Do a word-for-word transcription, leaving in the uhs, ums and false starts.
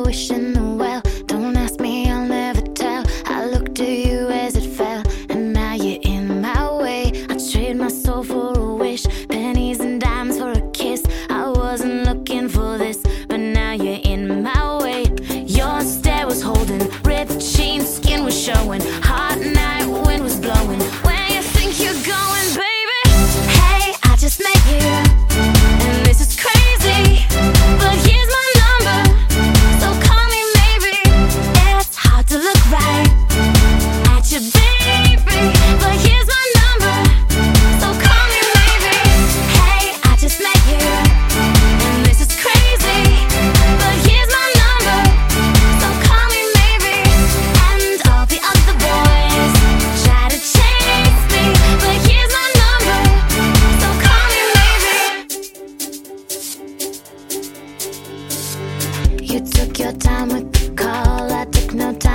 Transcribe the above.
wishing the well. Don't ask me, I'll never tell. I looked to you as it fell, and now you're in my way. I trade my soul for a wish, pennies and dimes for a kiss. I wasn't looking for this, but now you're in my way. Your stare was holding, ripped jeans, skin was showing. Hot night, wind was blowing. Where you think you're going, baby? Hey, I just met you, and this is crazy, but here's my number, so call me maybe. It's hard to look right at you, baby, but here's my number, so call me maybe. Hey, I just met you, and this is crazy, but here's my number, so call me maybe. And all the other boys try to chase me, but here's my number, so call me maybe. You took your time with the call, I took no time.